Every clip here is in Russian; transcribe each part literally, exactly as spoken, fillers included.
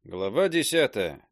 Глава десятая.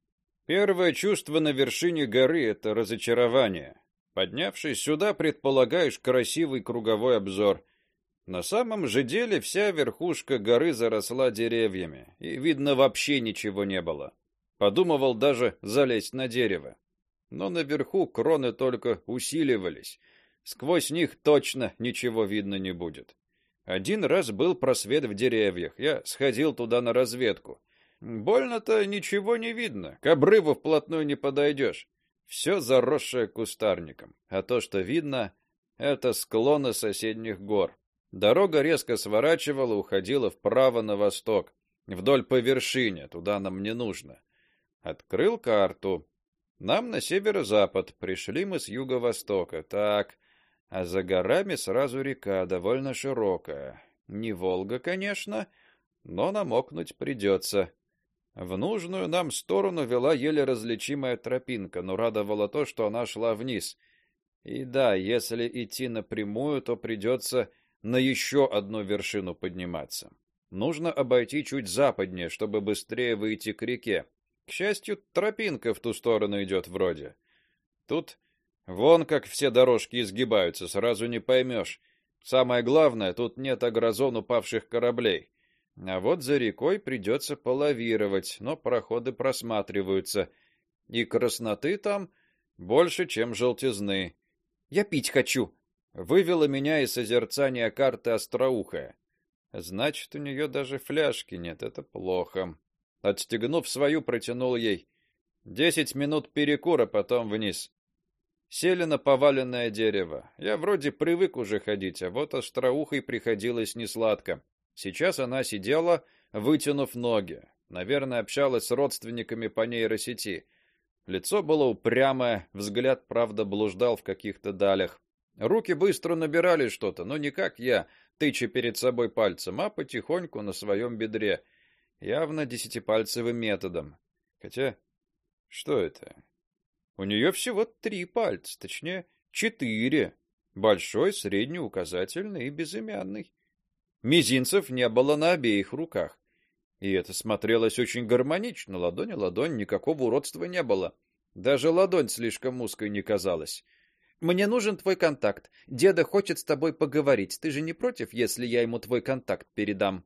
Первое чувство на вершине горы — это разочарование. Поднявшись сюда, предполагаешь красивый круговой обзор. На самом же деле вся верхушка горы заросла деревьями, и видно вообще ничего не было. Подумывал даже залезть на дерево. Но наверху кроны только усиливались. Сквозь них точно ничего видно не будет. Один раз был просвет в деревьях. Я сходил туда на разведку. Больно-то ничего не видно. К обрыву вплотную не подойдешь. Все заросшее кустарником. А то, что видно, это склоны соседних гор. Дорога резко сворачивала, уходила вправо на восток, вдоль по вершине, туда нам не нужно. Открыл карту. Нам на северо-запад, пришли мы с юго-востока. Так, а за горами сразу река, довольно широкая. Не Волга, конечно, но намокнуть придется. В нужную нам сторону вела еле различимая тропинка, но радовало то, что она шла вниз. И да, если идти напрямую, то придется на еще одну вершину подниматься. Нужно обойти чуть западнее, чтобы быстрее выйти к реке. К счастью, тропинка в ту сторону идет вроде. Тут вон как все дорожки изгибаются, сразу не поймешь. Самое главное, тут нет агрозон упавших кораблей. А вот за рекой придется полавировать, но проходы просматриваются, и красноты там больше, чем желтизны. Я пить хочу, вывела меня из созерцания карты остроухая. Значит, у нее даже фляжки нет, это плохо. Отстегнув свою, протянул ей. Десять минут перекура, потом вниз. Сели на поваленное дерево. Я вроде привык уже ходить, а вот остроухой приходилось несладко. Сейчас она сидела, вытянув ноги. Наверное, общалась с родственниками по нейросети. Лицо было упрямое, взгляд, правда, блуждал в каких-то далях. Руки быстро набирали что-то, но не как я, тыча перед собой пальцем, а потихоньку на своем бедре, явно десятипальцевым методом. Хотя, что это? У нее всего три пальца, точнее, четыре: большой, средний, указательный и безымянный. Мизинцев не было на обеих руках. И это смотрелось очень гармонично, ладонь о ладонь, никакого уродства не было. Даже ладонь слишком узкой не казалась. Мне нужен твой контакт. Деда хочет с тобой поговорить. Ты же не против, если я ему твой контакт передам?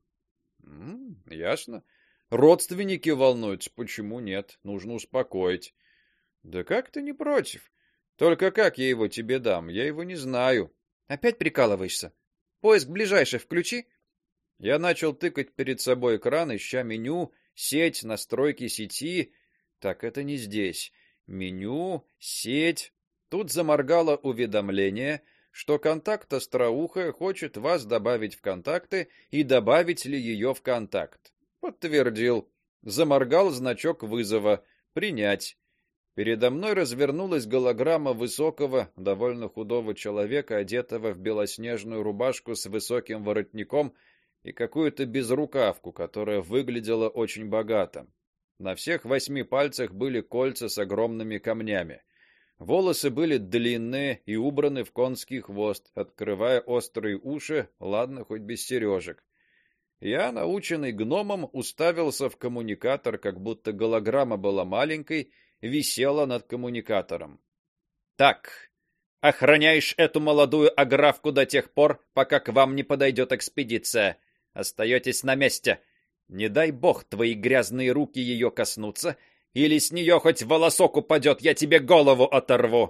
М, ясно. Родственники волнуются, почему нет? Нужно успокоить. Да как ты не против? Только как я его тебе дам? Я его не знаю. Опять прикалываешься? Поиск ближайший включи. Я начал тыкать перед собой экран, ища меню, сеть, настройки сети. Так, это не здесь. Меню, сеть. Тут заморгало уведомление, что контакт остроухая хочет вас добавить в контакты и добавить ли ее в контакт. Подтвердил. Заморгал значок вызова. Принять. Передо мной развернулась голограмма высокого, довольно худого человека, одетого в белоснежную рубашку с высоким воротником и какую-то безрукавку, которая выглядела очень богато. На всех восьми пальцах были кольца с огромными камнями. Волосы были длинные и убраны в конский хвост, открывая острые уши, ладно, хоть без сережек. Я, наученный гномом, уставился в коммуникатор, как будто голограмма была маленькой, висела над коммуникатором. Так, охраняешь эту молодую аграфку до тех пор, пока к вам не подойдет экспедиция. Остаетесь на месте. Не дай бог твои грязные руки ее коснутся, или с нее хоть волосок упадет, я тебе голову оторву.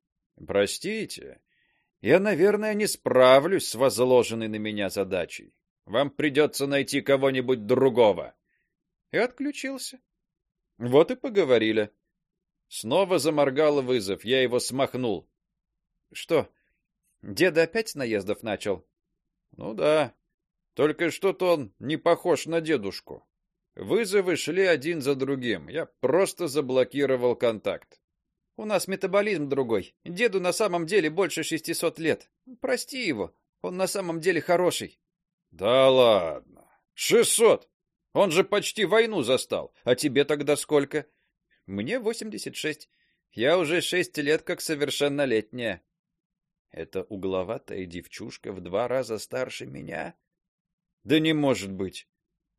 Простите, я, наверное, не справлюсь с возложенной на меня задачей. Вам придется найти кого-нибудь другого. И отключился. Вот и поговорили. Снова заморгал вызов, я его смахнул. Что, деда опять с наездов начал? Ну да, только что-то он не похож на дедушку. Вызовы шли один за другим, я просто заблокировал контакт. У нас метаболизм другой, деду на самом деле больше шестисот лет. Прости его, он на самом деле хороший. Да ладно, шестьсот? Он же почти войну застал, а тебе тогда сколько? Мне восемьдесят шесть. Я уже шесть лет как совершеннолетняя. Эта угловатая девчушка в два раза старше меня? Да не может быть.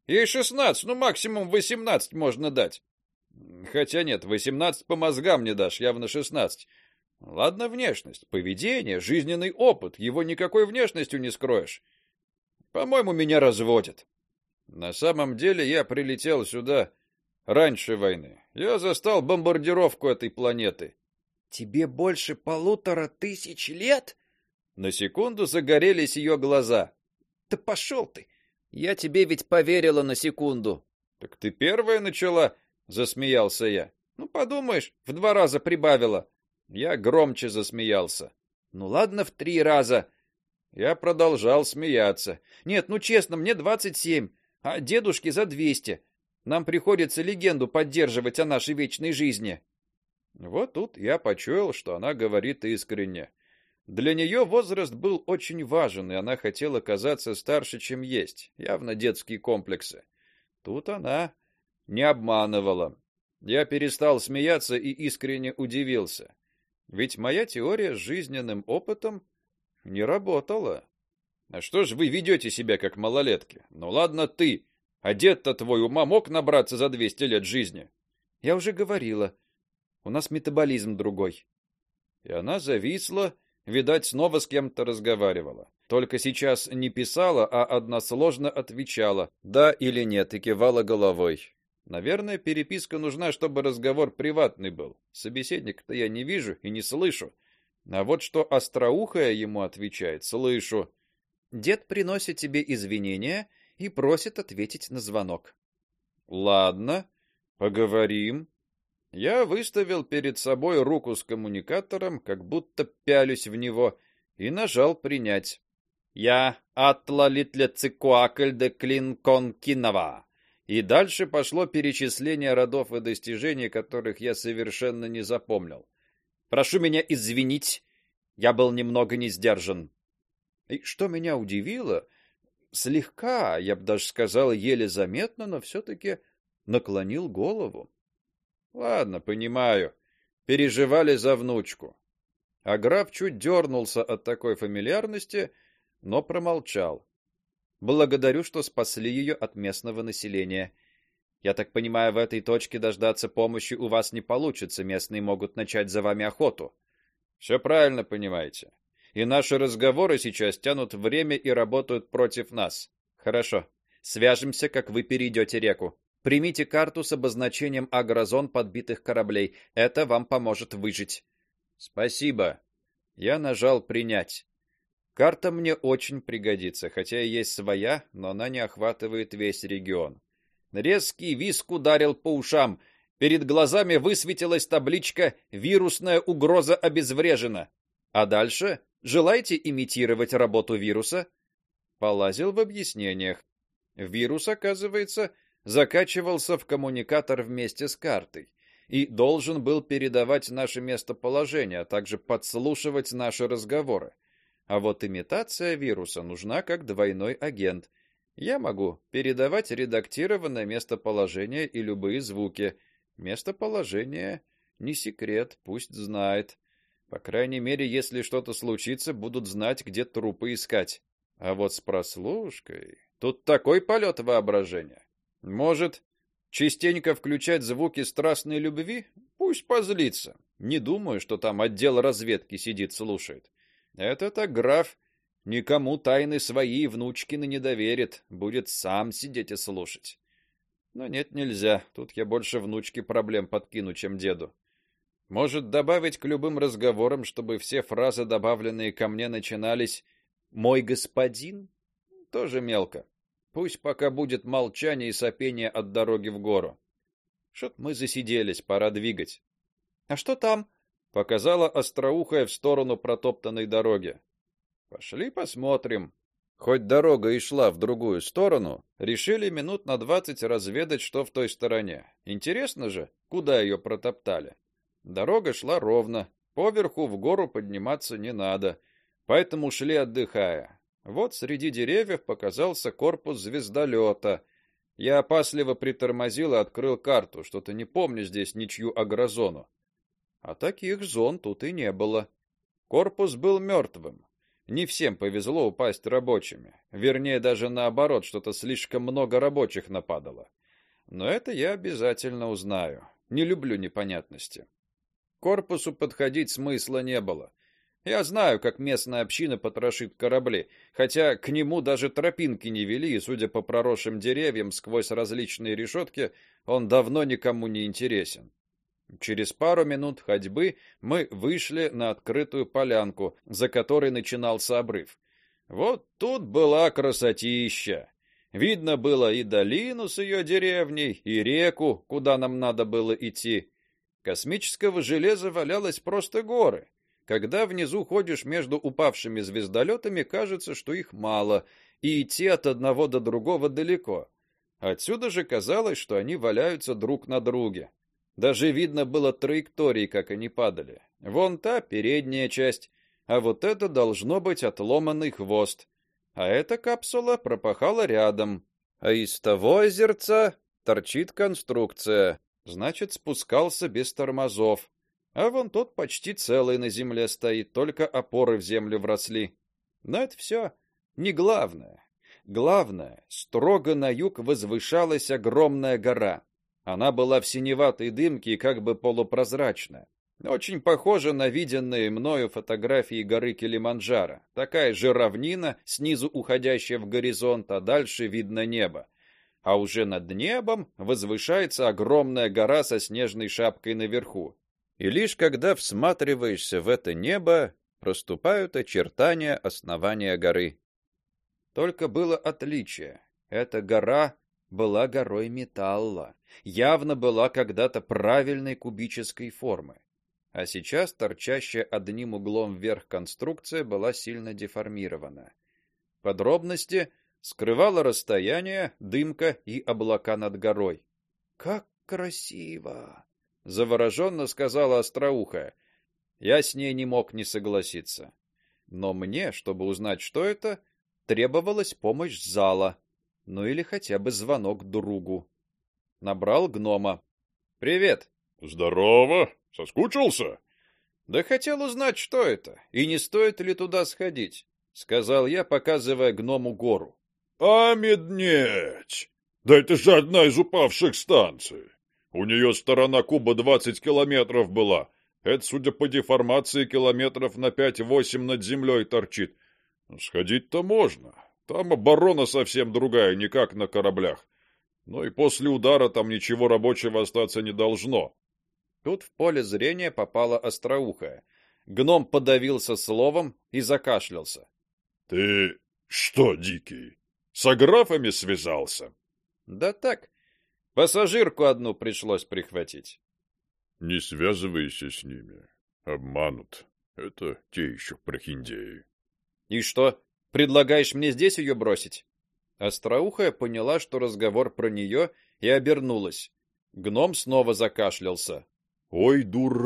Ей шестнадцать, ну максимум восемнадцать можно дать. Хотя нет, восемнадцать по мозгам не дашь, явно шестнадцать. Ладно, внешность, поведение, жизненный опыт, его никакой внешностью не скроешь. По-моему, меня разводят. На самом деле я прилетел сюда раньше войны. Я застал бомбардировку этой планеты. Тебе больше полутора тысяч лет? На секунду загорелись ее глаза. Да пошел ты! Я тебе ведь поверила на секунду. Так ты первая начала, засмеялся я. Ну подумаешь, в два раза прибавила. Я громче засмеялся. Ну ладно, в три раза. Я продолжал смеяться. Нет, ну честно, мне двадцать семь, а дедушке за двести. Нам приходится легенду поддерживать о нашей вечной жизни. Вот тут я почуял, что она говорит искренне. Для нее возраст был очень важен, и она хотела казаться старше, чем есть. Явно детские комплексы. Тут она не обманывала. Я перестал смеяться и искренне удивился. Ведь моя теория с жизненным опытом не работала. А что ж вы ведете себя как малолетки? Ну ладно ты, а дед-то твой ума мог набраться за двести лет жизни? Я уже говорила. У нас метаболизм другой. И она зависла, видать, снова с кем-то разговаривала. Только сейчас не писала, а односложно отвечала: да или нет, и кивала головой. Наверное, переписка нужна, чтобы разговор приватный был. Собеседника-то я не вижу и не слышу. А вот что остроухая ему отвечает, слышу. Дед приносит тебе извинения и просит ответить на звонок. Ладно, поговорим. Я выставил перед собой руку с коммуникатором, как будто пялюсь в него, и нажал принять. Я Атлалитлецикуакль де Клинконкинова. И дальше пошло перечисление родов и достижений, которых я совершенно не запомнил. Прошу меня извинить, я был немного не сдержан. И что меня удивило, слегка, я бы даже сказал, еле заметно, но все таки наклонил голову. Ладно, понимаю. Переживали за внучку. А граф чуть дернулся от такой фамильярности, но промолчал. Благодарю, что спасли ее от местного населения. Я так понимаю, в этой точке дождаться помощи у вас не получится, местные могут начать за вами охоту. Все правильно понимаете. И наши разговоры сейчас тянут время и работают против нас. Хорошо. Свяжемся, как вы перейдете реку. Примите карту с обозначением агрозон подбитых кораблей. Это вам поможет выжить. Спасибо. Я нажал принять. Карта мне очень пригодится, хотя и есть своя, но она не охватывает весь регион. Резкий визг ударил по ушам. Перед глазами высветилась табличка «Вирусная угроза обезврежена». А дальше желаете имитировать работу вируса? Полазил в объяснениях. Вирус, оказывается, закачивался в коммуникатор вместе с картой и должен был передавать наше местоположение, а также подслушивать наши разговоры. А вот имитация вируса нужна как двойной агент. Я могу передавать редактированное местоположение и любые звуки. Местоположение не секрет, пусть знает. По крайней мере, если что-то случится, будут знать, где трупы искать. А вот с прослушкой тут такой полет воображения. Может, частенько включать звуки страстной любви? Пусть позлится. Не думаю, что там отдел разведки сидит слушает. Это-то граф никому тайны свои внучкины не доверит, будет сам сидеть и слушать. Но нет, нельзя. Тут я больше внучке проблем подкину, чем деду. Может, добавить к любым разговорам, чтобы все фразы, добавленные ко мне, начинались «Мой господин»? Тоже мелко. Пусть пока будет молчание и сопение от дороги в гору. Что-то мы засиделись, пора двигать. А что там? Показала остроухая в сторону протоптанной дороги. Пошли посмотрим. Хоть дорога и шла в другую сторону, решили минут на двадцать разведать, что в той стороне. Интересно же, куда ее протоптали. Дорога шла ровно, поверху в гору подниматься не надо, поэтому шли отдыхая. Вот среди деревьев показался корпус звездолета. Я опасливо притормозил и открыл карту, что-то не помню здесь ничью агрозону. А таких зон тут и не было. Корпус был мертвым. Не всем повезло упасть рабочими. Вернее, даже наоборот, что-то слишком много рабочих нападало. Но это я обязательно узнаю. Не люблю непонятности. К корпусу подходить смысла не было. Я знаю, как местная община потрошит корабли, хотя к нему даже тропинки не вели, и, судя по проросшим деревьям сквозь различные решетки, он давно никому не интересен. Через пару минут ходьбы мы вышли на открытую полянку, за которой начинался обрыв. Вот тут была красотища. Видно было и долину с ее деревней, и реку, куда нам надо было идти. Космического железа валялось просто горы. Когда внизу ходишь между упавшими звездолетами, кажется, что их мало, и идти от одного до другого далеко. Отсюда же казалось, что они валяются друг на друге. Даже видно было траектории, как они падали. Вон та передняя часть, а вот это должно быть отломанный хвост. А эта капсула пропахала рядом. А из того озерца торчит конструкция. Значит, спускался без тормозов. А вон тот почти целый на земле стоит, только опоры в землю вросли. Но это все не главное. Главное, строго на юг возвышалась огромная гора. Она была в синеватой дымке и как бы полупрозрачная. Очень похожа на виденные мною фотографии горы Килиманджаро. Такая же равнина, снизу уходящая в горизонт, а дальше видно небо. А уже над небом возвышается огромная гора со снежной шапкой наверху. И лишь когда всматриваешься в это небо, проступают очертания основания горы. Только было отличие. Эта гора была горой металла, явно была когда-то правильной кубической формы. А сейчас торчащая одним углом вверх конструкция была сильно деформирована. Подробности скрывало расстояние, дымка и облака над горой. Как красиво, завороженно сказала Остроухая. Я с ней не мог не согласиться. Но мне, чтобы узнать, что это, требовалась помощь зала, ну или хотя бы звонок другу. Набрал гнома. Привет. Здорово. Соскучился? Да хотел узнать, что это, и не стоит ли туда сходить, сказал я, показывая гному гору. А меднеть. Да это же одна из упавших станций. У нее сторона куба двадцать километров была. Это, судя по деформации, километров на пять-восемь над землей торчит. Сходить-то можно. Там оборона совсем другая, не как на кораблях. Но и после удара там ничего рабочего остаться не должно. Тут в поле зрения попала Остроухая. Гном подавился словом и закашлялся. — Ты что, Дикий, с аграфами связался? — Да так, пассажирку одну пришлось прихватить. — Не связывайся с ними. Обманут. Это те еще прохиндеи. — И что, предлагаешь мне здесь ее бросить? Остроухая поняла, что разговор про нее, и обернулась. Гном снова закашлялся. Ой,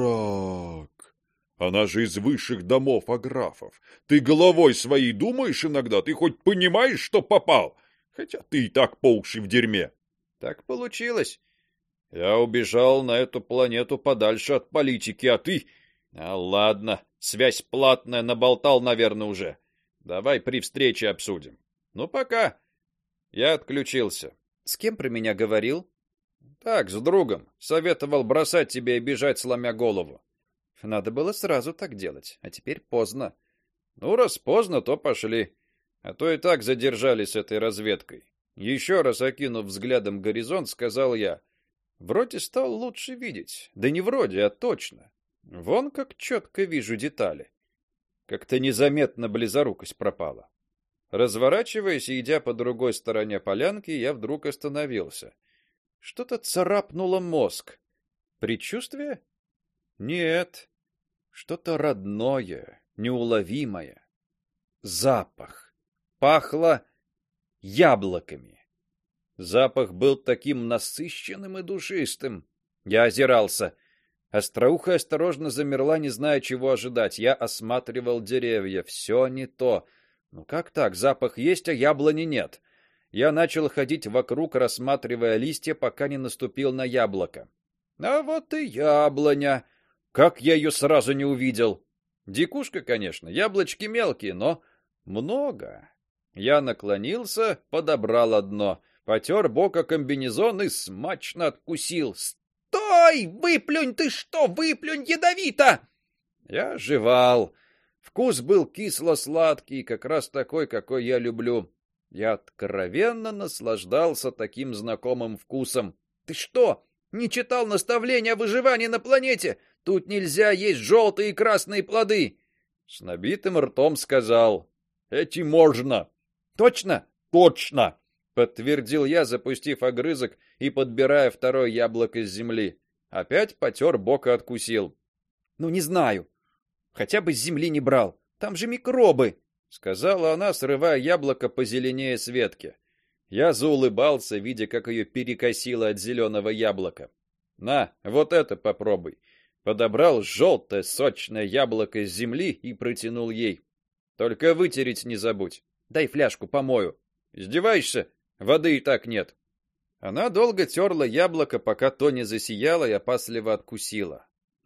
дурак! Она же из высших домов аграфов. Ты головой своей думаешь иногда? Ты хоть понимаешь, что попал? Хотя ты и так по уши в дерьме. Так получилось. Я убежал на эту планету подальше от политики, а ты... А ладно, связь платная, наболтал, наверное, уже. Давай при встрече обсудим. Ну, пока. Я отключился. С кем про меня говорил? Так, с другом. Советовал бросать тебя и бежать, сломя голову. Надо было сразу так делать, а теперь поздно. Ну, раз поздно, то пошли. А то и так задержались с этой разведкой. Еще раз окинув взглядом горизонт, сказал я. Вроде стал лучше видеть. Да не вроде, а точно. Вон как четко вижу детали. Как-то незаметно близорукость пропала. Разворачиваясь и идя по другой стороне полянки, я вдруг остановился. Что-то царапнуло мозг. Предчувствие? Нет. Что-то родное, неуловимое. Запах. Пахло яблоками. Запах был таким насыщенным и душистым. Я озирался. Остроухая осторожно замерла, не зная, чего ожидать. Я осматривал деревья. Все не то. Ну как так? Запах есть, а яблони нет. Я начал ходить вокруг, рассматривая листья, пока не наступил на яблоко. А вот и яблоня. Как я ее сразу не увидел. Дикушка, конечно, яблочки мелкие, но Много. Я наклонился, подобрал одно, потер бока комбинезон и смачно откусил. Стой! Выплюнь, ты что? Выплюнь, ядовито! Я жевал. Вкус был кисло-сладкий, как раз такой, какой я люблю. Я откровенно наслаждался таким знакомым вкусом. Ты что, не читал наставления о выживании на планете? Тут нельзя есть желтые и красные плоды. С набитым ртом сказал: "Эти можно". Точно? Точно, подтвердил я, запустив огрызок и подбирая второе яблоко с земли. Опять потер бок и откусил. Ну не знаю. Хотя бы с земли не брал. Там же микробы, сказала она, срывая яблоко позеленее с ветки. Я заулыбался, видя, как ее перекосило от зеленого яблока. На, вот это попробуй. Подобрал желтое сочное яблоко с земли и протянул ей. Только вытереть не забудь. Дай фляжку помою. Издеваешься? Воды и так нет. Она долго терла яблоко, пока то не засияло, и опасливо откусила.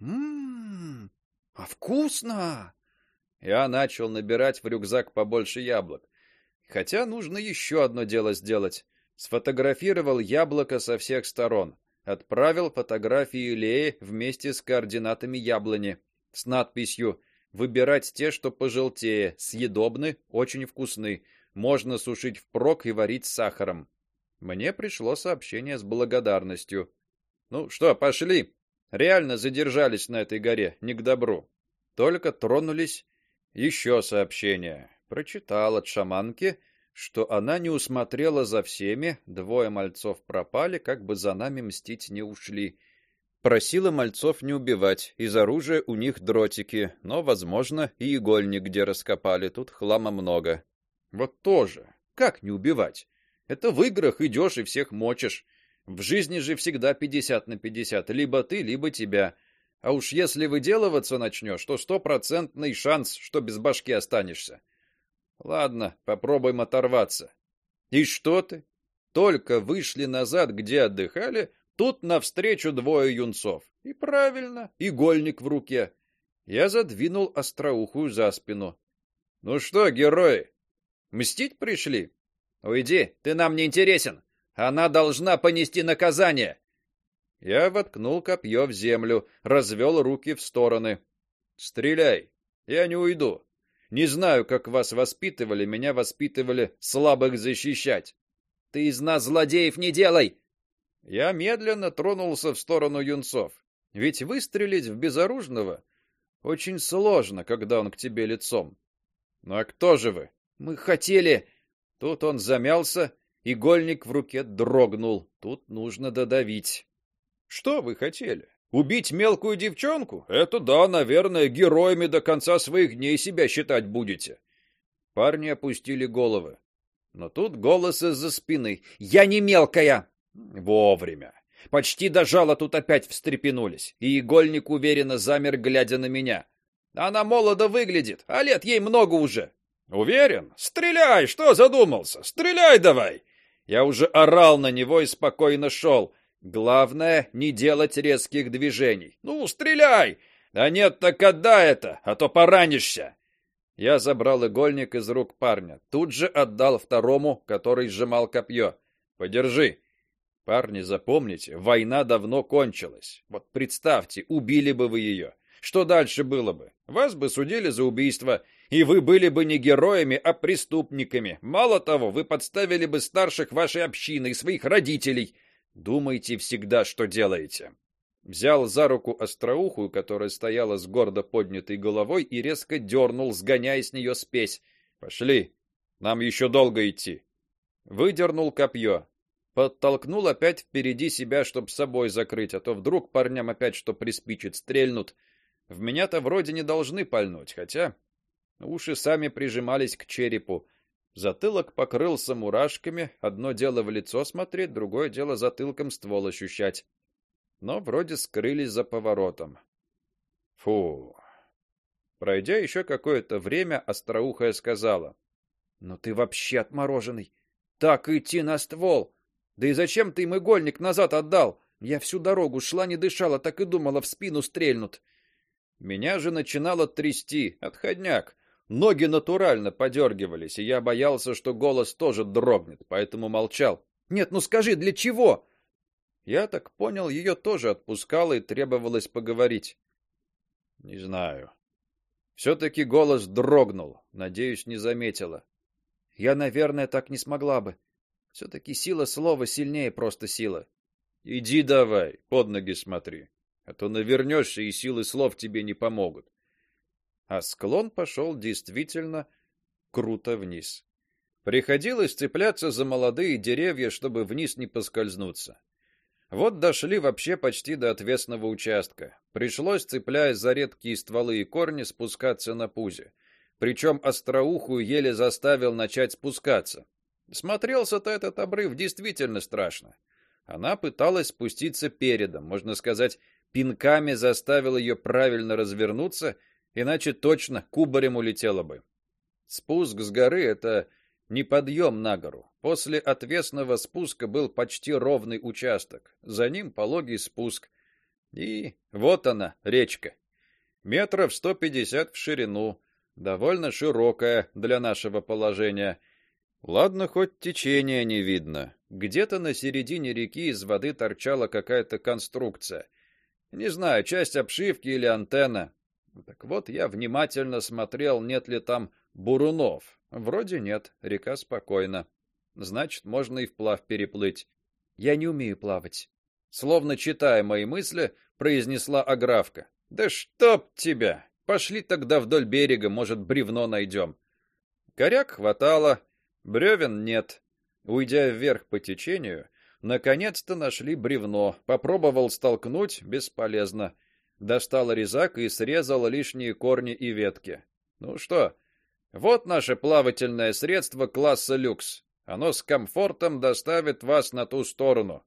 Мм, а вкусно. Я начал набирать в рюкзак побольше яблок. Хотя нужно еще одно дело сделать. Сфотографировал яблоко со всех сторон. Отправил фотографию Лее вместе с координатами яблони с надписью: выбирать те, что пожелтее, съедобны, очень вкусны, можно сушить впрок и варить с сахаром. Мне пришло сообщение с благодарностью. Ну что, пошли. Реально задержались на этой горе, не к добру. Только тронулись, еще сообщение. Прочитал от шаманки, что она не усмотрела за всеми, двое мальцов пропали, как бы за нами мстить не ушли. Просила мальцов не убивать, из оружия у них дротики, но, возможно, и игольник где раскопали, тут хлама много. Вот тоже, как не убивать? Это в играх идешь и всех мочишь. В жизни же всегда пятьдесят на пятьдесят, либо ты, либо тебя. А уж если выделываться начнешь, то стопроцентный шанс, что без башки останешься. Ладно, попробуем оторваться. И что ты? Только вышли назад, где отдыхали, тут навстречу двое юнцов. И правильно, игольник в руке. Я задвинул остроухую за спину. Ну что, герои, мстить пришли? Уйди, ты нам не интересен. Она должна понести наказание. Я воткнул копье в землю, развел руки в стороны. Стреляй, я не уйду. Не знаю, как вас воспитывали, меня воспитывали слабых защищать. Ты из нас злодеев не делай. Я медленно тронулся в сторону юнцов. Ведь выстрелить в безоружного очень сложно, когда он к тебе лицом. Ну а кто же вы? Мы хотели. Тут он замялся, игольник в руке дрогнул. Тут нужно додавить. Что вы хотели? Убить мелкую девчонку? Это да, наверное, героями до конца своих дней себя считать будете. Парни опустили головы. Но тут голос из-за спины: "Я не мелкая". Вовремя. Почти дожало, тут опять встрепенулись, и игольник уверенно замер, глядя на меня. Она молодо выглядит, а лет ей много уже. Уверен? Стреляй, что задумался? Стреляй давай. Я уже орал на него и спокойно шел. Главное не делать резких движений. Ну, стреляй. А нет, так отдай это, а то поранишься. Я забрал игольник из рук парня, тут же отдал второму, который сжимал копье. Подержи. Парни, запомните, война давно кончилась. Вот представьте, убили бы вы ее. Что дальше было бы? Вас бы судили за убийство, и вы были бы не героями, а преступниками. Мало того, вы подставили бы старших вашей общины и своих родителей. Думайте всегда, что делаете. Взял за руку остроухую, которая стояла с гордо поднятой головой, и резко дернул, сгоняя с нее спесь. Пошли, нам еще долго идти. Выдернул копье. Подтолкнул опять впереди себя, чтоб собой закрыть, а то вдруг парням опять что приспичит, стрельнут. В меня-то вроде не должны пальнуть, хотя уши сами прижимались к черепу. Затылок покрылся мурашками, одно дело в лицо смотреть, другое дело затылком ствол ощущать. Но вроде скрылись за поворотом. Фу. Пройдя еще какое-то время, остроухая сказала: "Ну ты вообще отмороженный. Так идти на ствол. Да и зачем ты им игольник назад отдал? Я всю дорогу шла, не дышала, так и думала, в спину стрельнут". Меня же начинало трясти, отходняк. ноги натурально подергивались, и я боялся, что голос тоже дрогнет, поэтому молчал. Нет, ну скажи, для чего? Я так понял, ее тоже отпускало и требовалось поговорить. Не знаю. Все-таки голос дрогнул, надеюсь, не заметила. Я, наверное, так не смогла бы. Все-таки сила слова сильнее просто силы. Иди давай, под ноги смотри, а то навернешься, и силы слов тебе не помогут. А склон пошел действительно круто вниз. Приходилось цепляться за молодые деревья, чтобы вниз не поскользнуться. Вот дошли вообще почти до отвесного участка. Пришлось, цепляясь за редкие стволы и корни, спускаться на пузе. Причем остроухую еле заставил начать спускаться. Смотрелся-то этот обрыв действительно страшно. Она пыталась спуститься передом, можно сказать, пинками заставил ее правильно развернуться, иначе точно кубарем улетела бы. Спуск с горы — это не подъем на гору. После отвесного спуска был почти ровный участок, за ним пологий спуск. И вот она, речка. Метров сто пятьдесят в ширину, довольно широкая для нашего положения. Ладно, хоть течения не видно. Где-то на середине реки из воды торчала какая-то конструкция. Не знаю, часть обшивки или антенна. Так вот, я внимательно смотрел, нет ли там бурунов. Вроде нет, река спокойна. Значит, можно и вплавь переплыть. Я не умею плавать. Словно читая мои мысли, произнесла Аграфка. Да чтоб тебя! Пошли тогда вдоль берега, может, бревно найдем. Коряк хватало, бревен нет. Уйдя вверх по течению, наконец-то нашли бревно. Попробовал столкнуть, бесполезно. Достал резак и срезал лишние корни и ветки. Ну что, вот наше плавательное средство класса люкс. Оно с комфортом доставит вас на ту сторону.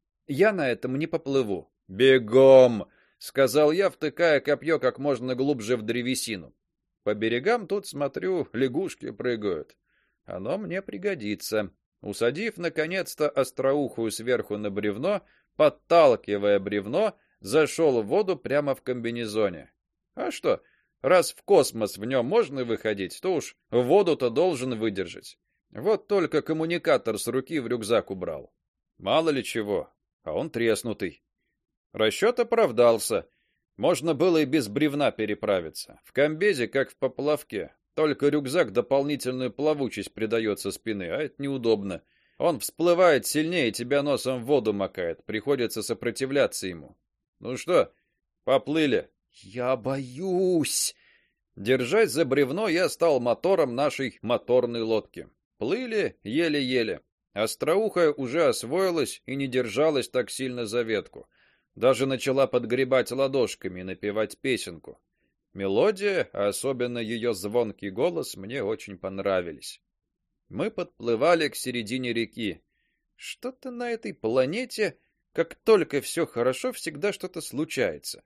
Я на этом не поплыву. Бегом, сказал я, втыкая копье как можно глубже в древесину. По берегам тут, смотрю, лягушки прыгают. Оно мне пригодится. Усадив наконец-то остроухую сверху на бревно, подталкивая бревно, зашел в воду прямо в комбинезоне. А что, раз в космос в нем можно выходить, то уж в воду-то должен выдержать. Вот только коммуникатор с руки в рюкзак убрал. Мало ли чего, а он треснутый. Расчет оправдался. Можно было и без бревна переправиться. В комбезе, как в поплавке. Только рюкзак дополнительную плавучесть придает со спины, а это неудобно. Он всплывает сильнее, тебя носом в воду макает. Приходится сопротивляться ему. Ну что, поплыли? Я боюсь. Держась за бревно, я стал мотором нашей моторной лодки. Плыли еле-еле. Остроухая уже освоилась и не держалась так сильно за ветку. Даже начала подгребать ладошками и напевать песенку. Мелодия, а особенно ее звонкий голос, мне очень понравились. Мы подплывали к середине реки. Что-то на этой планете, как только все хорошо, всегда что-то случается.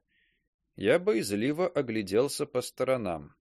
Я боязливо огляделся по сторонам.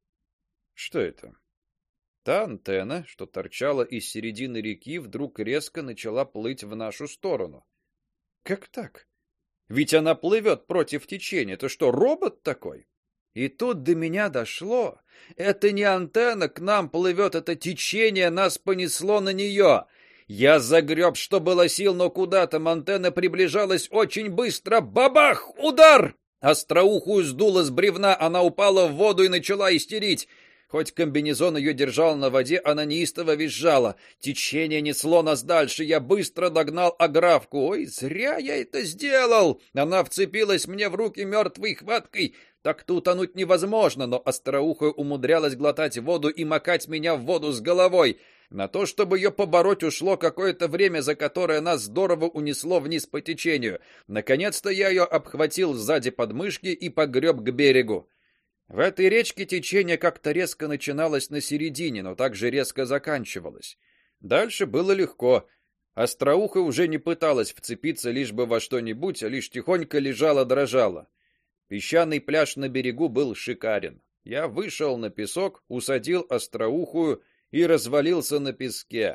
Что это? Та антенна, что торчала из середины реки, вдруг резко начала плыть в нашу сторону. Как так? Ведь она плывет против течения. Это что, робот такой? И тут до меня дошло. Это не антенна к нам плывет, это течение нас понесло на нее. Я загреб, что было сил, но куда там антенна приближалась очень быстро. Бабах! Удар! Остроухую сдуло с бревна, она упала в воду и начала истерить. Хоть комбинезон ее держал на воде, она неистово визжала. Течение несло нас дальше. Я быстро догнал Аграфку. Ой, зря я это сделал. Она вцепилась мне в руки мертвой хваткой. Так-то утонуть невозможно, но остроухая умудрялась глотать воду и макать меня в воду с головой. На то, чтобы ее побороть, ушло какое-то время, за которое нас здорово унесло вниз по течению. Наконец-то я ее обхватил сзади подмышки и погреб к берегу. В этой речке течение как-то резко начиналось на середине, но также резко заканчивалось. Дальше было легко. Остроухая уже не пыталась вцепиться лишь бы во что-нибудь, а лишь тихонько лежала-дрожала. Песчаный пляж на берегу был шикарен. Я вышел на песок, усадил остроухую и развалился на песке.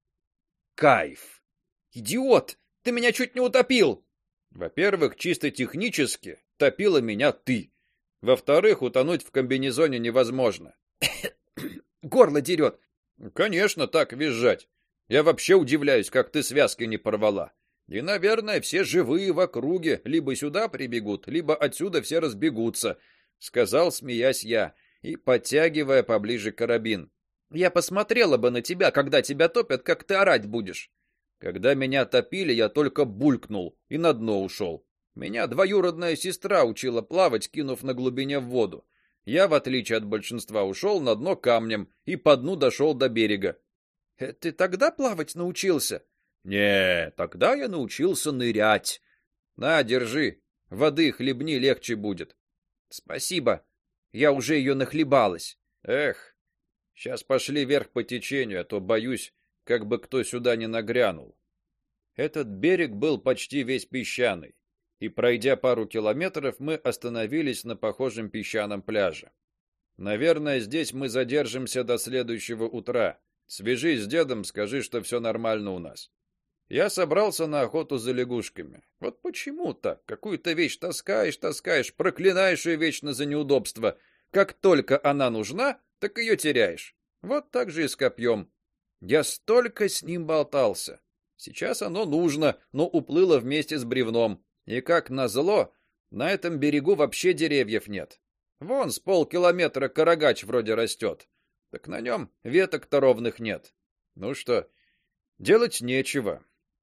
Кайф! Идиот! Ты меня чуть не утопил! Во-первых, чисто технически топила меня ты. Во-вторых, утонуть в комбинезоне невозможно. Горло дерет. Конечно, так визжать. Я вообще удивляюсь, как ты связки не порвала. И, наверное, все живые в округе либо сюда прибегут, либо отсюда все разбегутся, сказал, смеясь я и подтягивая поближе карабин. Я посмотрела бы на тебя, когда тебя топят, как ты орать будешь. Когда меня топили, я только булькнул и на дно ушел. Меня двоюродная сестра учила плавать, кинув на глубине в воду. Я, в отличие от большинства, ушел на дно камнем и по дну дошел до берега. Э, ты тогда плавать научился? Не, тогда я научился нырять. На, держи. Воды хлебни, легче будет. Спасибо. Я уже ее нахлебалась. Эх. Сейчас пошли вверх по течению, а то боюсь, как бы кто сюда не нагрянул. Этот берег был почти весь песчаный, и пройдя пару километров, мы остановились на похожем песчаном пляже. Наверное, здесь мы задержимся до следующего утра. Свяжись с дедом, скажи, что все нормально у нас. Я собрался на охоту за лягушками. Вот почему так? Какую-то вещь таскаешь, таскаешь, проклинаешь ее вечно за неудобство. Как только она нужна, так ее теряешь. Вот так же и с копьем. Я столько с ним болтался. Сейчас оно нужно, но уплыло вместе с бревном. И как назло, на этом берегу вообще деревьев нет. Вон с полкилометра карагач вроде растет. Так на нем веток-то ровных нет. Ну что, делать нечего.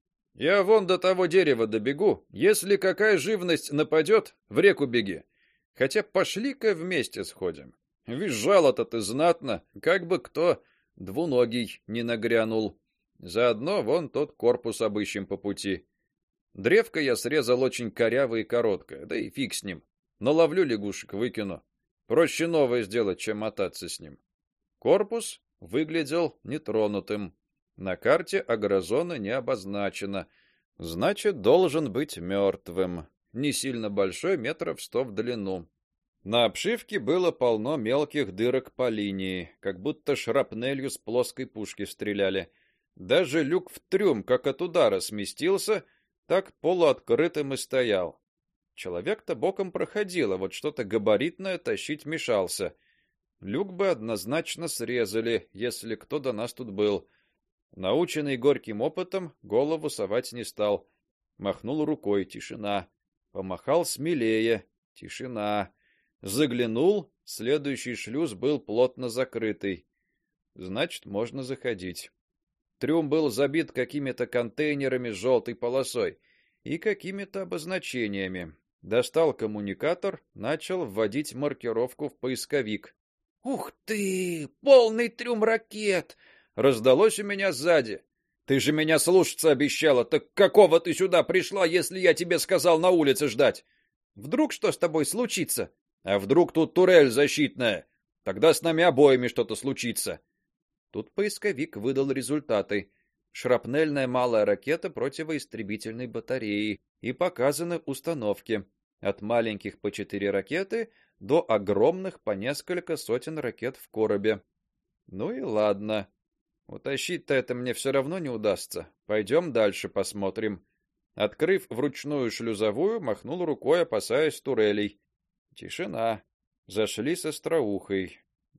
Я вон до того дерева добегу. Если какая живность нападет, в реку беги. Хотя пошли-ка вместе сходим. Визжало-то ты знатно, как бы кто двуногий не нагрянул. Заодно вон тот корпус обыщем по пути. Древко я срезал очень корявое и короткое, да и фиг с ним. Наловлю лягушек, выкину. Проще новое сделать, чем мотаться с ним. Корпус выглядел нетронутым. На карте агрозона не обозначена. Значит, должен быть мертвым. Не сильно большой, метров сто в длину. На обшивке было полно мелких дырок по линии, как будто шрапнелью с плоской пушки стреляли. Даже люк в трюм, как от удара, сместился, так полуоткрытым и стоял. Человек-то боком проходил, а вот что-то габаритное тащить мешался. Люк бы однозначно срезали, если кто до нас тут был. Наученный горьким опытом, голову совать не стал. Махнул рукой, тишина. Помахал смелее, тишина. Заглянул, следующий шлюз был плотно закрытый. Значит, можно заходить. Трюм был забит какими-то контейнерами с желтой полосой и какими-то обозначениями. Достал коммуникатор, начал вводить маркировку в поисковик. Ух ты, полный трюм ракет, раздалось у меня сзади. Ты же меня слушаться обещала, так какого ты сюда пришла, если я тебе сказал на улице ждать? Вдруг что с тобой случится? А вдруг тут турель защитная? Тогда с нами обоими что-то случится. Тут поисковик выдал результаты. Шрапнельная малая ракета противоистребительной батареи и показаны установки. От маленьких по четыре ракеты до огромных по несколько сотен ракет в коробе. Ну и ладно. Утащить-то это мне все равно не удастся. Пойдем дальше посмотрим. Открыв вручную шлюзовую, махнул рукой, опасаясь турелей. Тишина. Зашли с остроухой.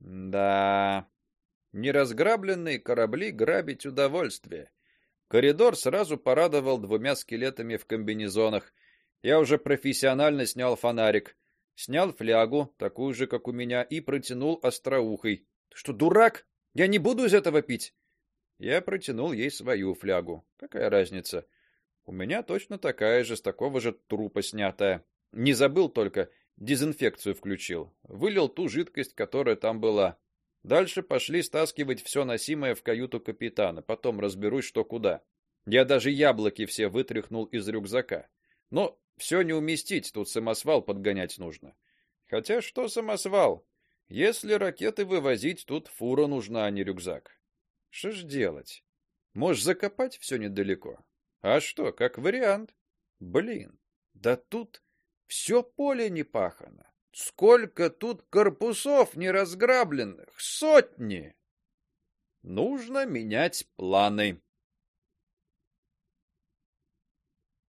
Да. Неразграбленные корабли грабить удовольствие. Коридор сразу порадовал двумя скелетами в комбинезонах. Я уже профессионально снял фонарик, снял флягу, такую же, как у меня, и протянул остроухой. Ты что, дурак? Я не буду из этого пить. Я протянул ей свою флягу. Какая разница? У меня точно такая же, с такого же трупа снятая. Не забыл только, дезинфекцию включил. Вылил ту жидкость, которая там была. Дальше пошли стаскивать все носимое в каюту капитана, потом разберусь, что куда. Я даже яблоки все вытряхнул из рюкзака. Но все не уместить, тут самосвал подгонять нужно. Хотя что самосвал? Если ракеты вывозить, тут фура нужна, а не рюкзак. Что ж делать? Можешь закопать все недалеко. А что, как вариант? Блин, да тут все поле не пахано. Сколько тут корпусов неразграбленных, сотни. Нужно менять планы.